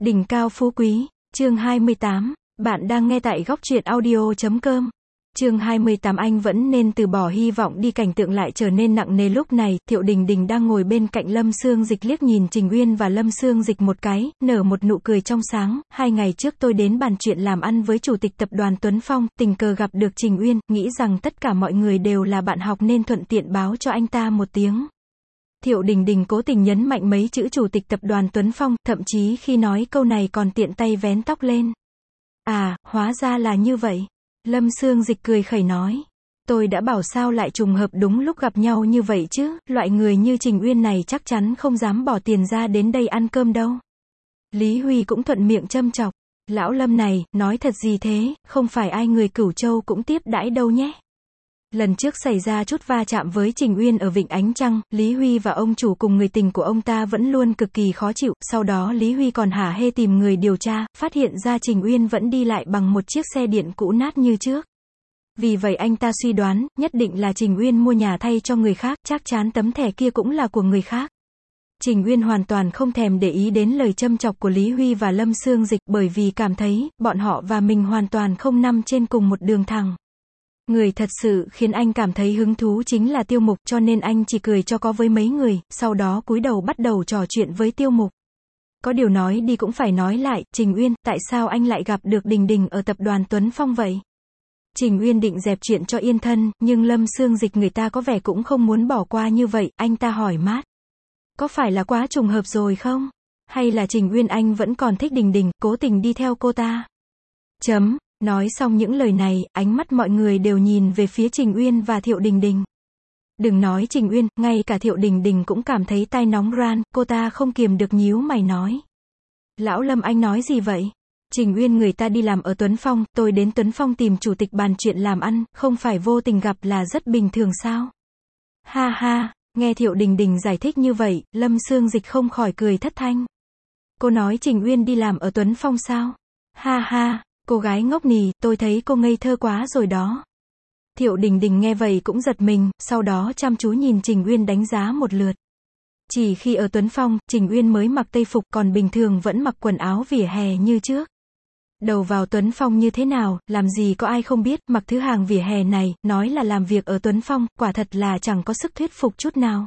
Đỉnh cao phú quý, chương 28, bạn đang nghe tại góc truyện audio.com. Chương 28 anh vẫn nên từ bỏ hy vọng đi, cảnh tượng lại trở nên nặng nề lúc này, Thiệu Đình Đình đang ngồi bên cạnh Lâm Xương Dịch liếc nhìn Trình Uyên và Lâm Xương Dịch một cái, nở một nụ cười trong sáng, 2 ngày trước tôi đến bàn chuyện làm ăn với chủ tịch tập đoàn Tuấn Phong, tình cờ gặp được Trình Uyên, nghĩ rằng tất cả mọi người đều là bạn học nên thuận tiện báo cho anh ta một tiếng. Thiệu Đình Đình cố tình nhấn mạnh mấy chữ chủ tịch tập đoàn Tuấn Phong, thậm chí khi nói câu này còn tiện tay vén tóc lên. À, hóa ra là như vậy. Lâm Xương Dịch cười khẩy nói. Tôi đã bảo sao lại trùng hợp đúng lúc gặp nhau như vậy chứ, loại người như Trình Uyên này chắc chắn không dám bỏ tiền ra đến đây ăn cơm đâu. Lý Huy cũng thuận miệng châm chọc. Lão Lâm này, nói thật gì thế, không phải ai người Cửu Châu cũng tiếp đãi đâu nhé. Lần trước xảy ra chút va chạm với Trình Uyên ở Vịnh Ánh Trăng, Lý Huy và ông chủ cùng người tình của ông ta vẫn luôn cực kỳ khó chịu, sau đó Lý Huy còn hả hê tìm người điều tra, phát hiện ra Trình Uyên vẫn đi lại bằng một chiếc xe điện cũ nát như trước. Vì vậy anh ta suy đoán, nhất định là Trình Uyên mua nhà thay cho người khác, chắc chắn tấm thẻ kia cũng là của người khác. Trình Uyên hoàn toàn không thèm để ý đến lời châm chọc của Lý Huy và Lâm Xương Dịch, bởi vì cảm thấy, bọn họ và mình hoàn toàn không nằm trên cùng một đường thẳng. Người thật sự khiến anh cảm thấy hứng thú chính là Tiêu Mục, cho nên anh chỉ cười cho có với mấy người, sau đó cúi đầu bắt đầu trò chuyện với Tiêu Mục. Có điều nói đi cũng phải nói lại, Trình Uyên, tại sao anh lại gặp được Đình Đình ở tập đoàn Tuấn Phong vậy? Trình Uyên định dẹp chuyện cho yên thân, nhưng Lâm Xương Dịch người ta có vẻ cũng không muốn bỏ qua như vậy, anh ta hỏi mát. Có phải là quá trùng hợp rồi không? Hay là Trình Uyên anh vẫn còn thích Đình Đình, cố tình đi theo cô ta? Nói xong những lời này, ánh mắt mọi người đều nhìn về phía Trình Uyên và Thiệu Đình Đình. Đừng nói Trình Uyên, ngay cả Thiệu Đình Đình cũng cảm thấy tai nóng ran, cô ta không kiềm được nhíu mày nói. Lão Lâm anh nói gì vậy? Trình Uyên người ta đi làm ở Tuấn Phong, tôi đến Tuấn Phong tìm chủ tịch bàn chuyện làm ăn, không phải vô tình gặp là rất bình thường sao? Ha ha, nghe Thiệu Đình Đình giải thích như vậy, Lâm Xương Dịch không khỏi cười thất thanh. Cô nói Trình Uyên đi làm ở Tuấn Phong sao? Ha ha. Cô gái ngốc nì, tôi thấy cô ngây thơ quá rồi đó. Thiệu Đình Đình nghe vậy cũng giật mình, sau đó chăm chú nhìn Trình Uyên đánh giá một lượt. Chỉ khi ở Tuấn Phong, Trình Uyên mới mặc tây phục, còn bình thường vẫn mặc quần áo vỉa hè như trước. Đầu vào Tuấn Phong như thế nào, làm gì có ai không biết, mặc thứ hàng vỉa hè này, nói là làm việc ở Tuấn Phong, quả thật là chẳng có sức thuyết phục chút nào.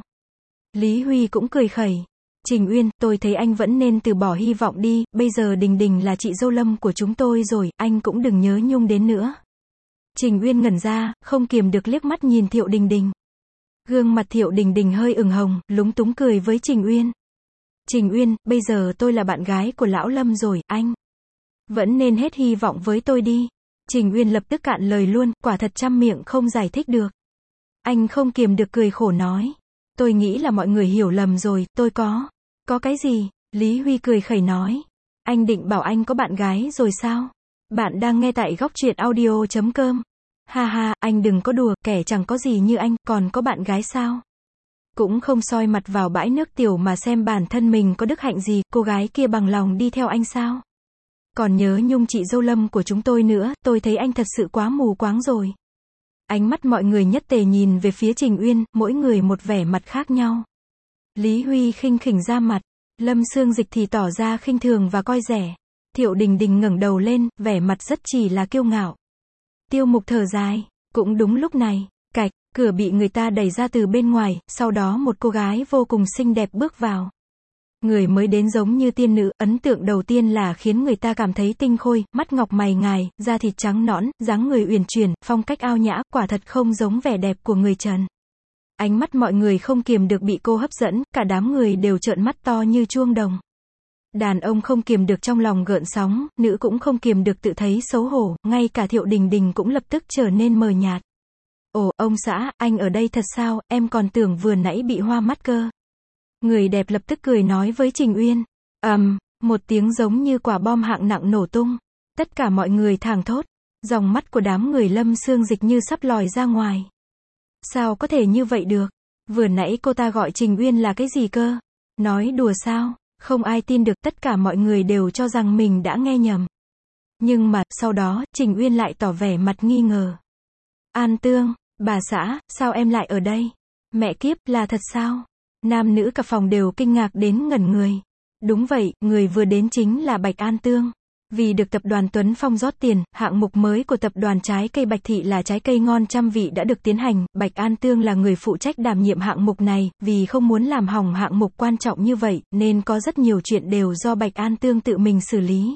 Lý Huy cũng cười khẩy. Trình Uyên, tôi thấy anh vẫn nên từ bỏ hy vọng đi, bây giờ Đình Đình là chị dâu Lâm của chúng tôi rồi, anh cũng đừng nhớ nhung đến nữa. Trình Uyên ngẩn ra, không kiềm được liếc mắt nhìn Thiệu Đình Đình. Gương mặt Thiệu Đình Đình hơi ửng hồng, lúng túng cười với Trình Uyên. Trình Uyên, bây giờ tôi là bạn gái của lão Lâm rồi, anh vẫn nên hết hy vọng với tôi đi. Trình Uyên lập tức cạn lời luôn, quả thật trăm miệng không giải thích được. Anh không kiềm được cười khổ nói. Tôi nghĩ là mọi người hiểu lầm rồi, tôi có cái gì? Lý Huy cười khẩy nói. Anh định bảo anh có bạn gái rồi sao? Bạn đang nghe tại góc truyện audio.com. Ha ha, anh đừng có đùa, kẻ chẳng có gì như anh, còn có bạn gái sao? Cũng không soi mặt vào bãi nước tiểu mà xem bản thân mình có đức hạnh gì, cô gái kia bằng lòng đi theo anh sao? Còn nhớ nhung chị dâu Lâm của chúng tôi nữa, tôi thấy anh thật sự quá mù quáng rồi. Ánh mắt mọi người nhất tề nhìn về phía Trình Uyên, mỗi người một vẻ mặt khác nhau. Lý Huy khinh khỉnh ra mặt, Lâm Xương Dịch thì tỏ ra khinh thường và coi rẻ. Thiệu Đình Đình ngẩng đầu lên, vẻ mặt rất chỉ là kiêu ngạo. Tiêu Mục thở dài, cũng đúng lúc này, cạch, cửa bị người ta đẩy ra từ bên ngoài, sau đó một cô gái vô cùng xinh đẹp bước vào. Người mới đến giống như tiên nữ, ấn tượng đầu tiên là khiến người ta cảm thấy tinh khôi, mắt ngọc mày ngài, da thịt trắng nõn, dáng người uyển chuyển, phong cách ao nhã, quả thật không giống vẻ đẹp của người trần. Ánh mắt mọi người không kiềm được bị cô hấp dẫn, cả đám người đều trợn mắt to như chuông đồng. Đàn ông không kiềm được trong lòng gợn sóng, nữ cũng không kiềm được tự thấy xấu hổ, ngay cả Thiệu Đình Đình cũng lập tức trở nên mờ nhạt. Ồ, ông xã, anh ở đây thật sao, em còn tưởng vừa nãy bị hoa mắt cơ. Người đẹp lập tức cười nói với Trình Uyên. Một tiếng giống như quả bom hạng nặng nổ tung. Tất cả mọi người thảng thốt. Dòng mắt của đám người Lâm Xương Dịch như sắp lòi ra ngoài. Sao có thể như vậy được? Vừa nãy cô ta gọi Trình Uyên là cái gì cơ? Nói đùa sao? Không ai tin được, tất cả mọi người đều cho rằng mình đã nghe nhầm. Nhưng mà, sau đó, Trình Uyên lại tỏ vẻ mặt nghi ngờ. An Tương, bà xã, sao em lại ở đây? Mẹ kiếp, là thật sao? Nam nữ cả phòng đều kinh ngạc đến ngẩn người. Đúng vậy, người vừa đến chính là Bạch An Tương. Vì được tập đoàn Tuấn Phong rót tiền, hạng mục mới của tập đoàn trái cây Bạch Thị là trái cây ngon trăm vị đã được tiến hành, Bạch An Tương là người phụ trách đảm nhiệm hạng mục này, vì không muốn làm hỏng hạng mục quan trọng như vậy, nên có rất nhiều chuyện đều do Bạch An Tương tự mình xử lý.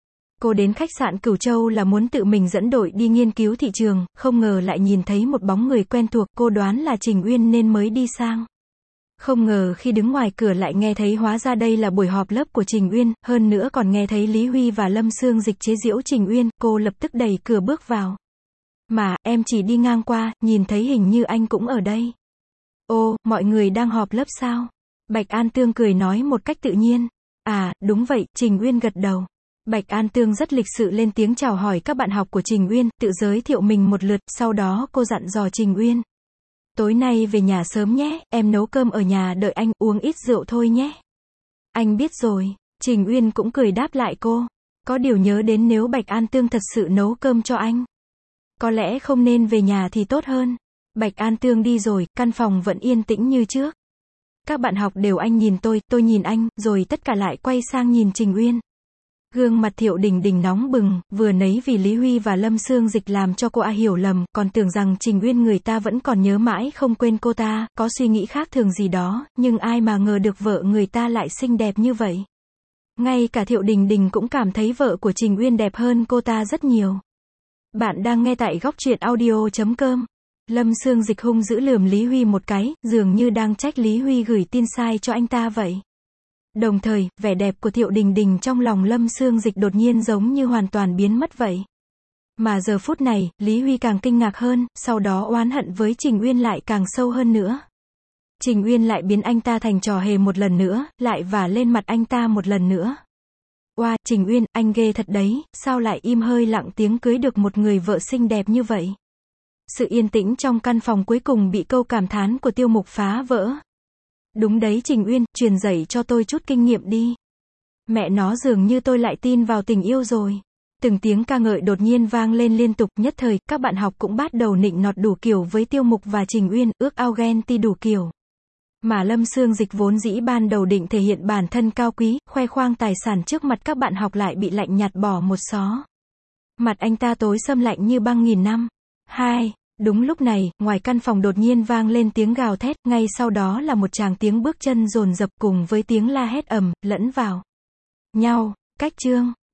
Cô đến khách sạn Cửu Châu là muốn tự mình dẫn đội đi nghiên cứu thị trường, không ngờ lại nhìn thấy một bóng người quen thuộc, cô đoán là Trình Uyên nên mới đi sang. Không ngờ khi đứng ngoài cửa lại nghe thấy hóa ra đây là buổi họp lớp của Trình Uyên, hơn nữa còn nghe thấy Lý Huy và Lâm Sương Dịch chế giễu Trình Uyên, cô lập tức đẩy cửa bước vào. Mà, em chỉ đi ngang qua, nhìn thấy hình như anh cũng ở đây. Ô, mọi người đang họp lớp sao? Bạch An Tương cười nói một cách tự nhiên. À, đúng vậy, Trình Uyên gật đầu. Bạch An Tương rất lịch sự lên tiếng chào hỏi các bạn học của Trình Uyên, tự giới thiệu mình một lượt, sau đó cô dặn dò Trình Uyên. Tối nay về nhà sớm nhé, em nấu cơm ở nhà đợi anh, uống ít rượu thôi nhé. Anh biết rồi, Trình Uyên cũng cười đáp lại cô. Có điều nhớ đến nếu Bạch An Tương thật sự nấu cơm cho anh. Có lẽ không nên về nhà thì tốt hơn. Bạch An Tương đi rồi, căn phòng vẫn yên tĩnh như trước. Các bạn học đều anh nhìn tôi nhìn anh, rồi tất cả lại quay sang nhìn Trình Uyên. Gương mặt Thiệu Đình Đình nóng bừng, vừa nấy vì Lý Huy và Lâm Sương Dịch làm cho cô hiểu lầm, còn tưởng rằng Trình Uyên người ta vẫn còn nhớ mãi không quên cô ta, có suy nghĩ khác thường gì đó, nhưng ai mà ngờ được vợ người ta lại xinh đẹp như vậy. Ngay cả Thiệu Đình Đình cũng cảm thấy vợ của Trình Uyên đẹp hơn cô ta rất nhiều. Bạn đang nghe tại góc truyện audio.com. Lâm Sương Dịch hung dữ lườm Lý Huy một cái, dường như đang trách Lý Huy gửi tin sai cho anh ta vậy. Đồng thời, vẻ đẹp của Thiệu Đình Đình trong lòng Lâm Sương Dịch đột nhiên giống như hoàn toàn biến mất vậy. Mà giờ phút này, Lý Huy càng kinh ngạc hơn, sau đó oán hận với Trình Uyên lại càng sâu hơn nữa. Trình Uyên lại biến anh ta thành trò hề một lần nữa, lại vả lên mặt anh ta một lần nữa. Oa, Trình Uyên, anh ghê thật đấy, sao lại im hơi lặng tiếng cưới được một người vợ xinh đẹp như vậy? Sự yên tĩnh trong căn phòng cuối cùng bị câu cảm thán của Tiêu Mục phá vỡ. Đúng đấy Trình Uyên, truyền dạy cho tôi chút kinh nghiệm đi. Mẹ nó dường như tôi lại tin vào tình yêu rồi. Từng tiếng ca ngợi đột nhiên vang lên liên tục, nhất thời, các bạn học cũng bắt đầu nịnh nọt đủ kiểu với Tiêu Mục và Trình Uyên, ước ao ghen ti đủ kiểu. Mà Lâm Sương Dịch vốn dĩ ban đầu định thể hiện bản thân cao quý, khoe khoang tài sản trước mặt các bạn học lại bị lạnh nhạt bỏ một xó. Mặt anh ta tối sầm lạnh như băng nghìn năm. Đúng lúc này, ngoài căn phòng đột nhiên vang lên tiếng gào thét, ngay sau đó là một tràng tiếng bước chân dồn dập cùng với tiếng la hét ầm, lẫn vào nhau. Cách chương